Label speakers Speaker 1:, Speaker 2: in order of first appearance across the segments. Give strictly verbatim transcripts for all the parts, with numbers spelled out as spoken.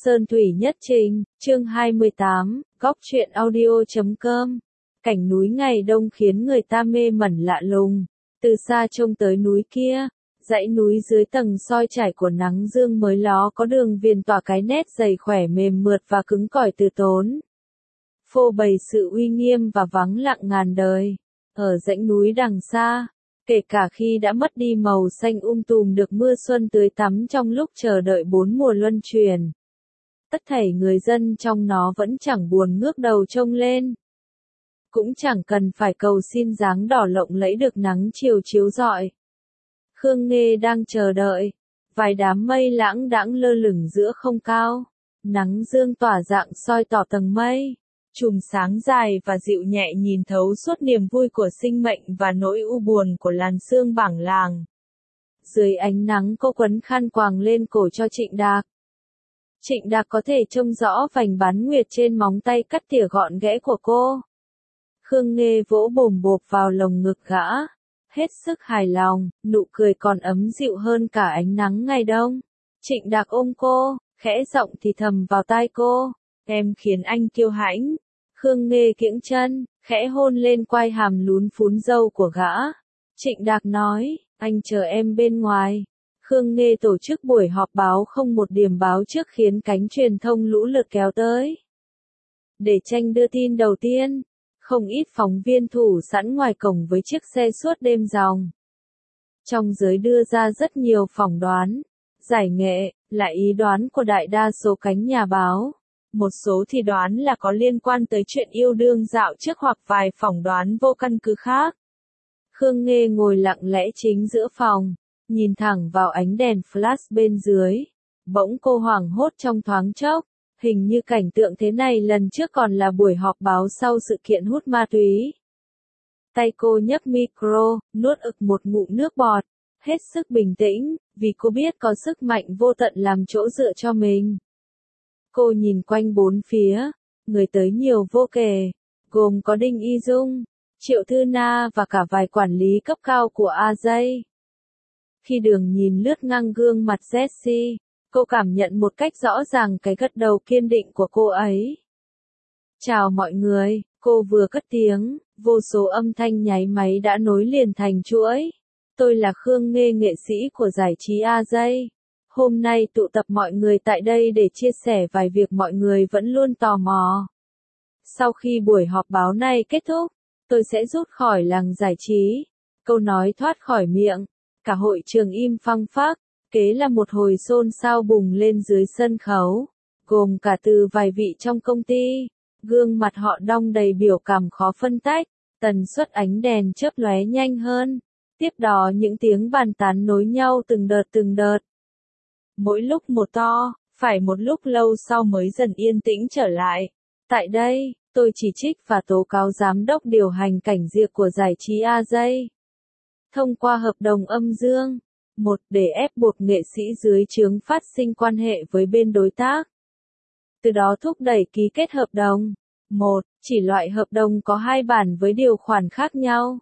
Speaker 1: Sơn Thủy Nhất Trình, chương hai mươi tám, góc truyện audio chấm com. Cảnh núi ngày đông khiến người ta mê mẩn lạ lùng. Từ xa trông tới núi kia, dãy núi dưới tầng soi trải của nắng dương mới ló có đường viền tỏa cái nét dày khỏe mềm mượt và cứng cỏi từ tốn. Phô bày sự uy nghiêm và vắng lặng ngàn đời. Ở dãy núi đằng xa, kể cả khi đã mất đi màu xanh um tùm được mưa xuân tưới tắm trong lúc chờ đợi bốn mùa luân chuyển, tất thảy người dân trong nó vẫn chẳng buồn ngước đầu trông lên. Cũng chẳng cần phải cầu xin dáng đỏ lộng lẫy được nắng chiều chiếu rọi. Khương Nghê đang chờ đợi. Vài đám mây lãng đãng lơ lửng giữa không cao. Nắng dương tỏa dạng soi tỏ tầng mây. Chùm sáng dài và dịu nhẹ nhìn thấu suốt niềm vui của sinh mệnh và nỗi u buồn của làn sương bảng làng. Dưới ánh nắng cô quấn khăn quàng lên cổ cho Trịnh Đạc. Trịnh Đạc có thể trông rõ vành bán nguyệt trên móng tay cắt tỉa gọn ghẽ của cô. Khương Nghê vỗ bồm bộp vào lồng ngực gã. Hết sức hài lòng, nụ cười còn ấm dịu hơn cả ánh nắng ngày đông. Trịnh Đạc ôm cô, khẽ giọng thì thầm vào tai cô. Em khiến anh kiêu hãnh. Khương Nghê kiễng chân, khẽ hôn lên quai hàm lún phún râu của gã. Trịnh Đạc nói, anh chờ em bên ngoài. Khương Nghê tổ chức buổi họp báo không một điểm báo trước khiến cánh truyền thông lũ lượt kéo tới. Để tranh đưa tin đầu tiên, không ít phóng viên thủ sẵn ngoài cổng với chiếc xe suốt đêm dòng. Trong giới đưa ra rất nhiều phỏng đoán, giải nghệ, là ý đoán của đại đa số cánh nhà báo. Một số thì đoán là có liên quan tới chuyện yêu đương dạo trước hoặc vài phỏng đoán vô căn cứ khác. Khương Nghê ngồi lặng lẽ chính giữa phòng, nhìn thẳng vào ánh đèn flash bên dưới. Bỗng cô hoảng hốt trong thoáng chốc. Hình như cảnh tượng thế này lần trước còn là buổi họp báo sau sự kiện hút ma túy. Tay cô nhấc micro, nuốt ực một ngụm nước bọt, hết sức bình tĩnh, vì cô biết có sức mạnh vô tận làm chỗ dựa cho mình. Cô nhìn quanh bốn phía, người tới nhiều vô kể, gồm có Đinh Y Dung, Triệu Thư Na và cả vài quản lý cấp cao của a gi. Khi Đường nhìn lướt ngang gương mặt Jessie, cô cảm nhận một cách rõ ràng cái gật đầu kiên định của cô ấy. Chào mọi người, cô vừa cất tiếng, vô số âm thanh nháy máy đã nối liền thành chuỗi. Tôi là Khương Nghê, nghệ sĩ của giải trí a gi. Hôm nay tụ tập mọi người tại đây để chia sẻ vài việc mọi người vẫn luôn tò mò. Sau khi buổi họp báo này kết thúc, tôi sẽ rút khỏi làng giải trí. Câu nói thoát khỏi miệng, cả hội trường im phăng phắc. Kế là một hồi xôn xao bùng lên dưới sân khấu, gồm cả từ vài vị trong công ty. Gương mặt họ đong đầy biểu cảm khó phân tách, tần suất ánh đèn chớp lóe nhanh hơn. Tiếp đó những tiếng bàn tán nối nhau từng đợt từng đợt. Mỗi lúc một to, phải một lúc lâu sau mới dần yên tĩnh trở lại. Tại đây, tôi chỉ trích và tố cáo giám đốc điều hành cảnh diệp của giải trí a gi. Thông qua hợp đồng âm dương. Một, để ép buộc nghệ sĩ dưới trướng phát sinh quan hệ với bên đối tác. Từ đó thúc đẩy ký kết hợp đồng. Một, chỉ loại hợp đồng có hai bản với điều khoản khác nhau.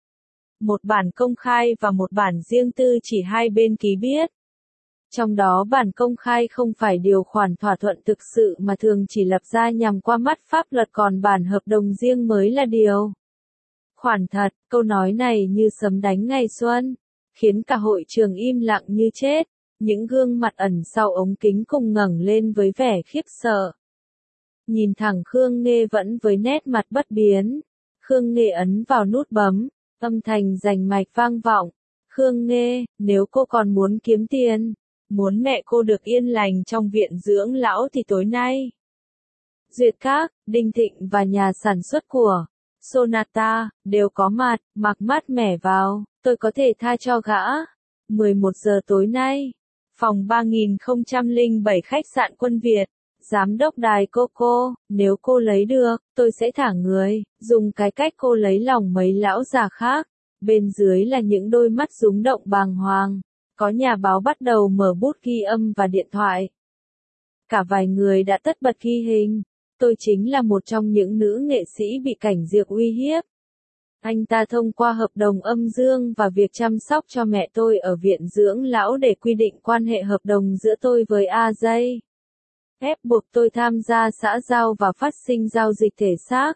Speaker 1: Một bản công khai và một bản riêng tư chỉ hai bên ký biết. Trong đó bản công khai không phải điều khoản thỏa thuận thực sự mà thường chỉ lập ra nhằm qua mắt pháp luật, còn bản hợp đồng riêng mới là điều khoản thật. Câu nói này như sấm đánh ngày xuân, khiến cả hội trường im lặng như chết. Những gương mặt ẩn sau ống kính cùng ngẩng lên với vẻ khiếp sợ. Nhìn thẳng Khương Nghê vẫn với nét mặt bất biến. Khương Nghê ấn vào nút bấm, âm thanh rành mạch vang vọng. Khương Nghê, nếu cô còn muốn kiếm tiền, muốn mẹ cô được yên lành trong viện dưỡng lão thì tối nay, Duyệt Các, Đinh Thịnh và nhà sản xuất của Sonata đều có mặt, mặc mát mẻ vào. Tôi có thể tha cho gã. mười một giờ tối nay, phòng ba nghìn không trăm lẻ bảy khách sạn Quân Việt. Giám đốc đài Coco, nếu cô lấy được, tôi sẽ thả người, dùng cái cách cô lấy lòng mấy lão già khác. Bên dưới là những đôi mắt rúng động bàng hoàng. Có nhà báo bắt đầu mở bút ghi âm và điện thoại. Cả vài người đã tất bật ghi hình. Tôi chính là một trong những nữ nghệ sĩ bị cảnh diệp uy hiếp. Anh ta thông qua hợp đồng âm dương và việc chăm sóc cho mẹ tôi ở viện dưỡng lão để quy định quan hệ hợp đồng giữa tôi với a gi. ép buộc tôi tham gia xã giao và phát sinh giao dịch thể xác.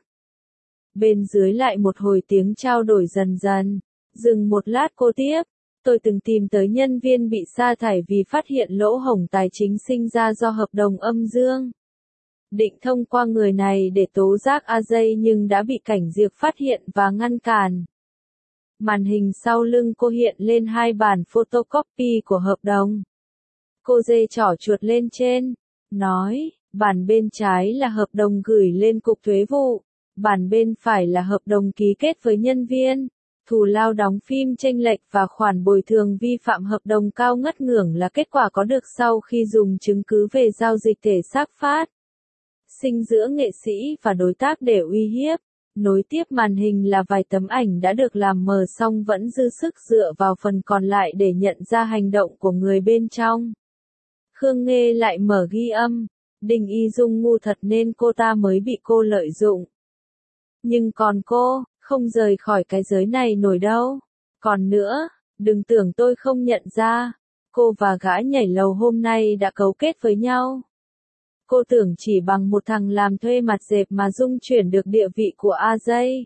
Speaker 1: Bên dưới lại một hồi tiếng trao đổi dần dần. Dừng một lát cô tiếp. Tôi từng tìm tới nhân viên bị sa thải vì phát hiện lỗ hổng tài chính sinh ra do hợp đồng âm dương. Định thông qua người này để tố giác a jay nhưng đã bị cảnh diệp phát hiện và ngăn cản. Màn hình sau lưng cô hiện lên hai bản photocopy của hợp đồng. Cô dê trỏ chuột lên trên, nói, bản bên trái là hợp đồng gửi lên cục thuế vụ, bản bên phải là hợp đồng ký kết với nhân viên. Thù lao đóng phim chênh lệch và khoản bồi thường vi phạm hợp đồng cao ngất ngưỡng là kết quả có được sau khi dùng chứng cứ về giao dịch thể xác phát sinh giữa nghệ sĩ và đối tác để uy hiếp. Nối tiếp màn hình là vài tấm ảnh đã được làm mờ song vẫn dư sức dựa vào phần còn lại để nhận ra hành động của người bên trong. Khương Nghê lại mở ghi âm. Đinh Y Dung ngu thật nên cô ta mới bị cô lợi dụng. Nhưng còn cô, không rời khỏi cái giới này nổi đâu. Còn nữa, đừng tưởng tôi không nhận ra. Cô và gã nhảy lầu hôm nay đã cấu kết với nhau. Cô tưởng chỉ bằng một thằng làm thuê mặt dẹp mà dung chuyển được địa vị của a jay.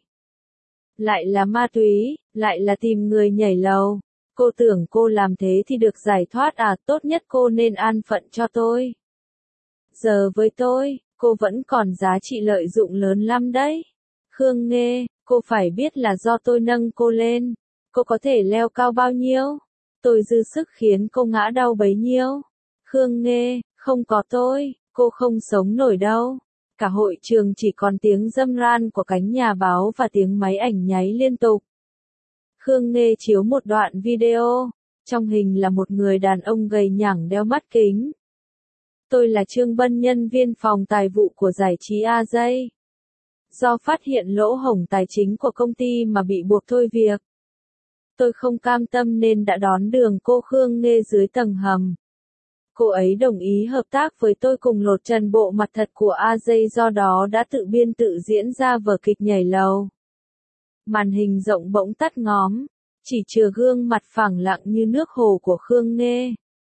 Speaker 1: Lại là ma túy, lại là tìm người nhảy lầu. Cô tưởng cô làm thế thì được giải thoát à, tốt nhất cô nên an phận cho tôi. Giờ với tôi, cô vẫn còn giá trị lợi dụng lớn lắm đấy. Khương Nghê, cô phải biết là do tôi nâng cô lên. Cô có thể leo cao bao nhiêu? Tôi dư sức khiến cô ngã đau bấy nhiêu. Khương Nghê, không có tôi, cô không sống nổi đâu. Cả hội trường chỉ còn tiếng râm ran của cánh nhà báo và tiếng máy ảnh nháy liên tục. Khương Nghê chiếu một đoạn video. Trong hình là một người đàn ông gầy nhẳng đeo mắt kính. Tôi là Trương Bân, nhân viên phòng tài vụ của giải trí a jay. Do phát hiện lỗ hổng tài chính của công ty mà bị buộc thôi việc. Tôi không cam tâm nên đã đón đường cô Khương Nghê dưới tầng hầm. Cô ấy đồng ý hợp tác với tôi cùng lột trần bộ mặt thật của a jay, do đó đã tự biên tự diễn ra vở kịch nhảy lầu. Màn hình rộng bỗng tắt ngóm, chỉ chừa gương mặt phẳng lặng như nước hồ của Khương Nghê.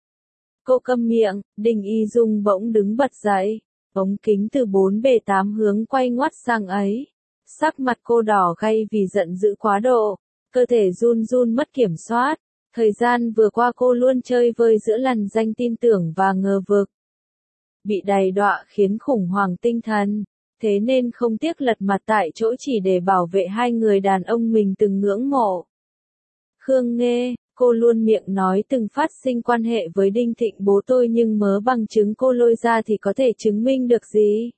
Speaker 1: Cô câm miệng, Đinh Y Dung bỗng đứng bật dậy, ống kính từ bốn bề tám hướng quay ngoắt sang ấy. Sắc mặt cô đỏ gay vì giận dữ quá độ, cơ thể run run mất kiểm soát. Thời gian vừa qua cô luôn chơi vơi giữa lằn danh tin tưởng và ngờ vực. Bị đày đọa khiến khủng hoảng tinh thần, thế nên không tiếc lật mặt tại chỗ chỉ để bảo vệ hai người đàn ông mình từng ngưỡng mộ. Khương Nghê, cô luôn miệng nói từng phát sinh quan hệ với Đinh Thịnh bố tôi nhưng mớ bằng chứng cô lôi ra thì có thể chứng minh được gì?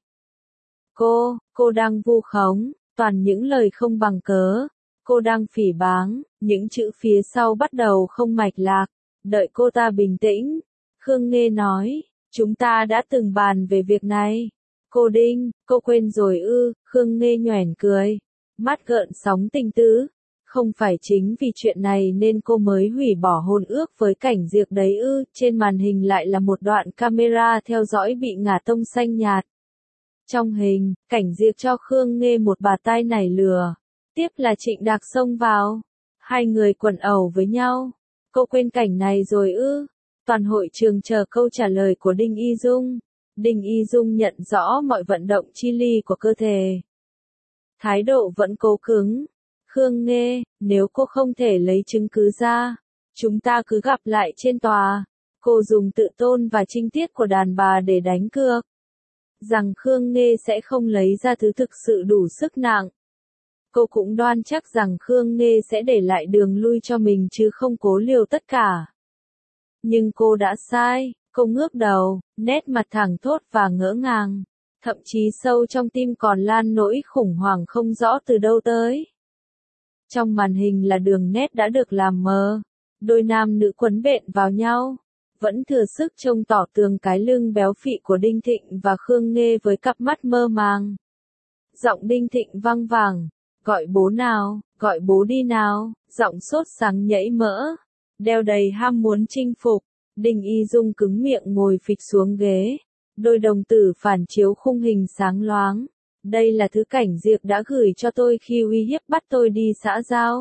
Speaker 1: Cô, cô đang vu khống, toàn những lời không bằng cớ. Cô đang phỉ báng, những chữ phía sau bắt đầu không mạch lạc. Đợi cô ta bình tĩnh. Khương Nghê nói, chúng ta đã từng bàn về việc này. Cô Đinh, cô quên rồi ư? Khương Nghê nhoẻn cười, mắt gợn sóng tình tứ. Không phải chính vì chuyện này nên cô mới hủy bỏ hôn ước với Cảnh Diệp đấy ư? Trên màn hình lại là một đoạn camera theo dõi bị ngả tông xanh nhạt. Trong hình, Cảnh Diệp cho Khương Nghê một bà tai nảy lừa. Tiếp là Trịnh Đạc xông vào. Hai người quần ẩu với nhau. Cô quên cảnh này rồi ư? Toàn hội trường chờ câu trả lời của Đinh Y Dung. Đinh Y Dung nhận rõ mọi vận động chi li của cơ thể. Thái độ vẫn cố cứng. Khương Nghê, nếu cô không thể lấy chứng cứ ra, chúng ta cứ gặp lại trên tòa. Cô dùng tự tôn và trinh tiết của đàn bà để đánh cược. Rằng Khương Nghê sẽ không lấy ra thứ thực sự đủ sức nặng. Cô cũng đoan chắc rằng Khương Nghê sẽ để lại đường lui cho mình chứ không cố liều tất cả. Nhưng cô đã sai, cô ngước đầu, nét mặt thẳng thốt và ngỡ ngàng. Thậm chí sâu trong tim còn lan nỗi khủng hoảng không rõ từ đâu tới. Trong màn hình là đường nét đã được làm mờ. Đôi nam nữ quấn bện vào nhau. Vẫn thừa sức trông tỏ tường cái lưng béo phị của Đinh Thịnh và Khương Nghê với cặp mắt mơ màng. Giọng Đinh Thịnh vang vẳng. Gọi bố nào, gọi bố đi nào, giọng sốt sắng nhảy mỡ. Đeo đầy ham muốn chinh phục. Đinh Y Dung cứng miệng ngồi phịch xuống ghế. Đôi đồng tử phản chiếu khung hình sáng loáng. Đây là thứ Cảnh Diệp đã gửi cho tôi khi uy hiếp bắt tôi đi xã giao.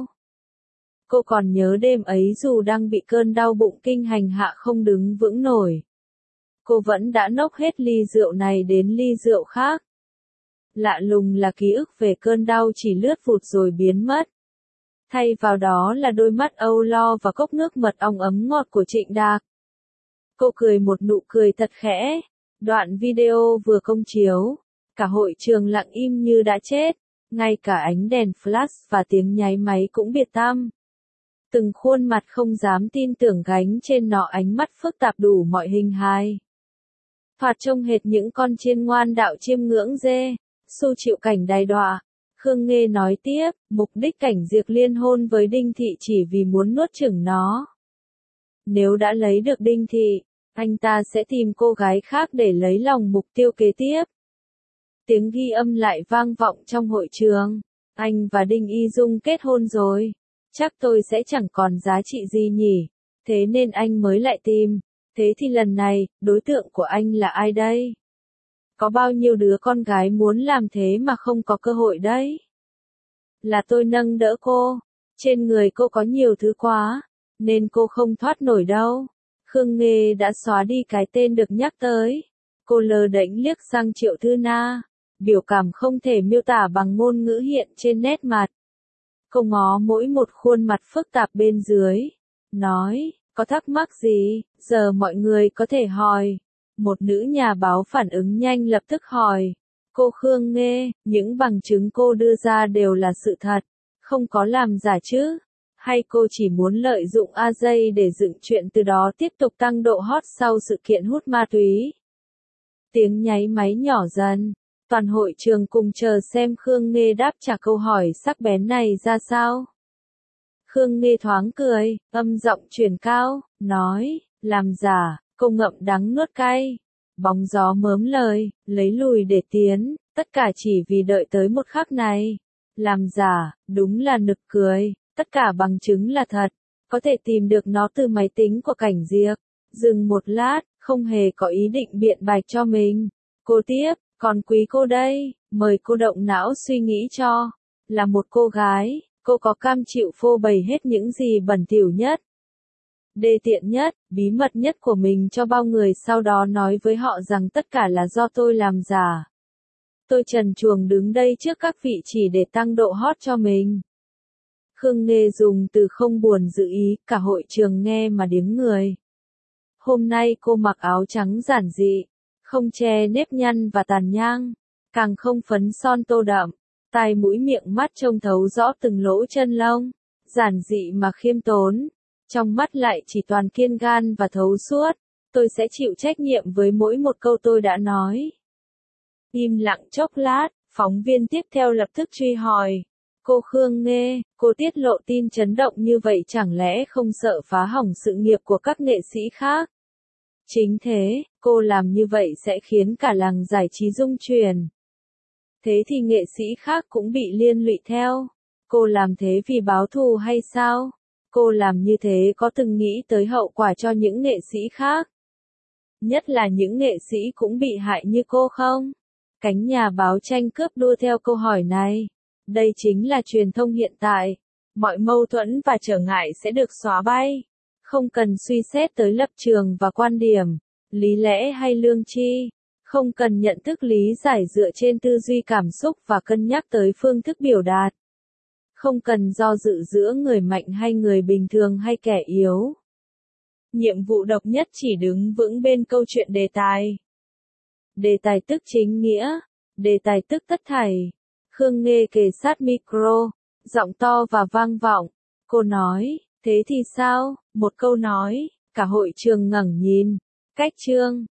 Speaker 1: Cô còn nhớ đêm ấy dù đang bị cơn đau bụng kinh hành hạ không đứng vững nổi. cô vẫn đã nốc hết ly rượu này đến ly rượu khác. Lạ lùng là ký ức về cơn đau chỉ lướt vụt rồi biến mất. Thay vào đó là đôi mắt âu lo và cốc nước mật ong ấm ngọt của Trịnh Đạc. Cô cười một nụ cười thật khẽ. Đoạn video vừa công chiếu, cả hội trường lặng im như đã chết, ngay cả ánh đèn flash và tiếng nháy máy cũng biệt tăm. Từng khuôn mặt không dám tin tưởng gánh trên nó ánh mắt phức tạp đủ mọi hình hài. Thoạt trông hệt những con chiên ngoan đạo chiêm ngưỡng dê, Xu chịu cảnh đày đọa. Khương Nghê nói tiếp, mục đích Cảnh Diệp liên hôn với Đinh Thị chỉ vì muốn nuốt chửng nó. Nếu đã lấy được Đinh Thị, anh ta sẽ tìm cô gái khác để lấy lòng mục tiêu kế tiếp. Tiếng ghi âm lại vang vọng trong hội trường. Anh và Đinh Y Dung kết hôn rồi. Chắc tôi sẽ chẳng còn giá trị gì nhỉ. Thế nên anh mới lại tìm. Thế thì lần này, đối tượng của anh là ai đây? Có bao nhiêu đứa con gái muốn làm thế mà không có cơ hội đấy? Là tôi nâng đỡ cô. Trên người cô có nhiều thứ quá, nên cô không thoát nổi đâu. Khương Nghê đã xóa đi cái tên được nhắc tới. Cô lơ đễnh liếc sang Triệu Thư Na. Biểu cảm không thể miêu tả bằng ngôn ngữ hiện trên nét mặt. Cô ngó mỗi một khuôn mặt phức tạp bên dưới. Nói, có thắc mắc gì, giờ mọi người có thể hỏi. Một nữ nhà báo phản ứng nhanh lập tức hỏi. Cô Khương Nghê, những bằng chứng cô đưa ra đều là sự thật, không có làm giả chứ? Hay cô chỉ muốn lợi dụng a jay để dựng chuyện từ đó tiếp tục tăng độ hot sau sự kiện hút ma túy? Tiếng nháy máy nhỏ dần. Toàn hội trường cùng chờ xem Khương Nghê đáp trả câu hỏi sắc bén này ra sao. Khương Nghê thoáng cười, âm giọng chuyển cao, nói, làm giả, cô ngậm đắng nuốt cay. Bóng gió mớm lời, lấy lùi để tiến, tất cả chỉ vì đợi tới một khắc này. Làm giả, đúng là nực cười, tất cả bằng chứng là thật, có thể tìm được nó từ máy tính của Cảnh Diệp. Dừng một lát, không hề có ý định biện bạch cho mình. Cô tiếp, còn quý cô đây, mời cô động não suy nghĩ cho. Là một cô gái, cô có cam chịu phô bày hết những gì bẩn thỉu nhất, đê tiện nhất, bí mật nhất của mình cho bao người, sau đó nói với họ rằng tất cả là do tôi làm giả. Tôi trần truồng đứng đây trước các vị chỉ để tăng độ hot cho mình. Khương Nghê dùng từ không buồn giữ ý, cả hội trường nghe mà điếng người. Hôm nay cô mặc áo trắng giản dị, không che nếp nhăn và tàn nhang, càng không phấn son tô đậm, tai mũi miệng mắt trông thấu rõ từng lỗ chân lông, giản dị mà khiêm tốn. Trong mắt lại chỉ toàn kiên gan và thấu suốt. Tôi sẽ chịu trách nhiệm với mỗi một câu tôi đã nói. Im lặng chốc lát, phóng viên tiếp theo lập tức truy hỏi. Cô Khương Nghê, cô tiết lộ tin chấn động như vậy chẳng lẽ không sợ phá hỏng sự nghiệp của các nghệ sĩ khác? Chính thế, cô làm như vậy sẽ khiến cả làng giải trí rung chuyển. Thế thì nghệ sĩ khác cũng bị liên lụy theo. Cô làm thế vì báo thù hay sao? Cô làm như thế có từng nghĩ tới hậu quả cho những nghệ sĩ khác? Nhất là những nghệ sĩ cũng bị hại như cô không? Cánh nhà báo tranh cướp đua theo câu hỏi này. Đây chính là truyền thông hiện tại. Mọi mâu thuẫn và trở ngại sẽ được xóa bay. Không cần suy xét tới lập trường và quan điểm, lý lẽ hay lương tri. Không cần nhận thức lý giải dựa trên tư duy cảm xúc và cân nhắc tới phương thức biểu đạt. Không cần do dự giữa người mạnh hay người bình thường hay kẻ yếu. Nhiệm vụ độc nhất chỉ đứng vững bên câu chuyện đề tài. Đề tài tức chính nghĩa, đề tài tức tất thảy. Khương Nghê kề sát micro, giọng to và vang vọng. Cô nói, thế thì sao? Một câu nói, cả hội trường ngẩng nhìn. Cách chương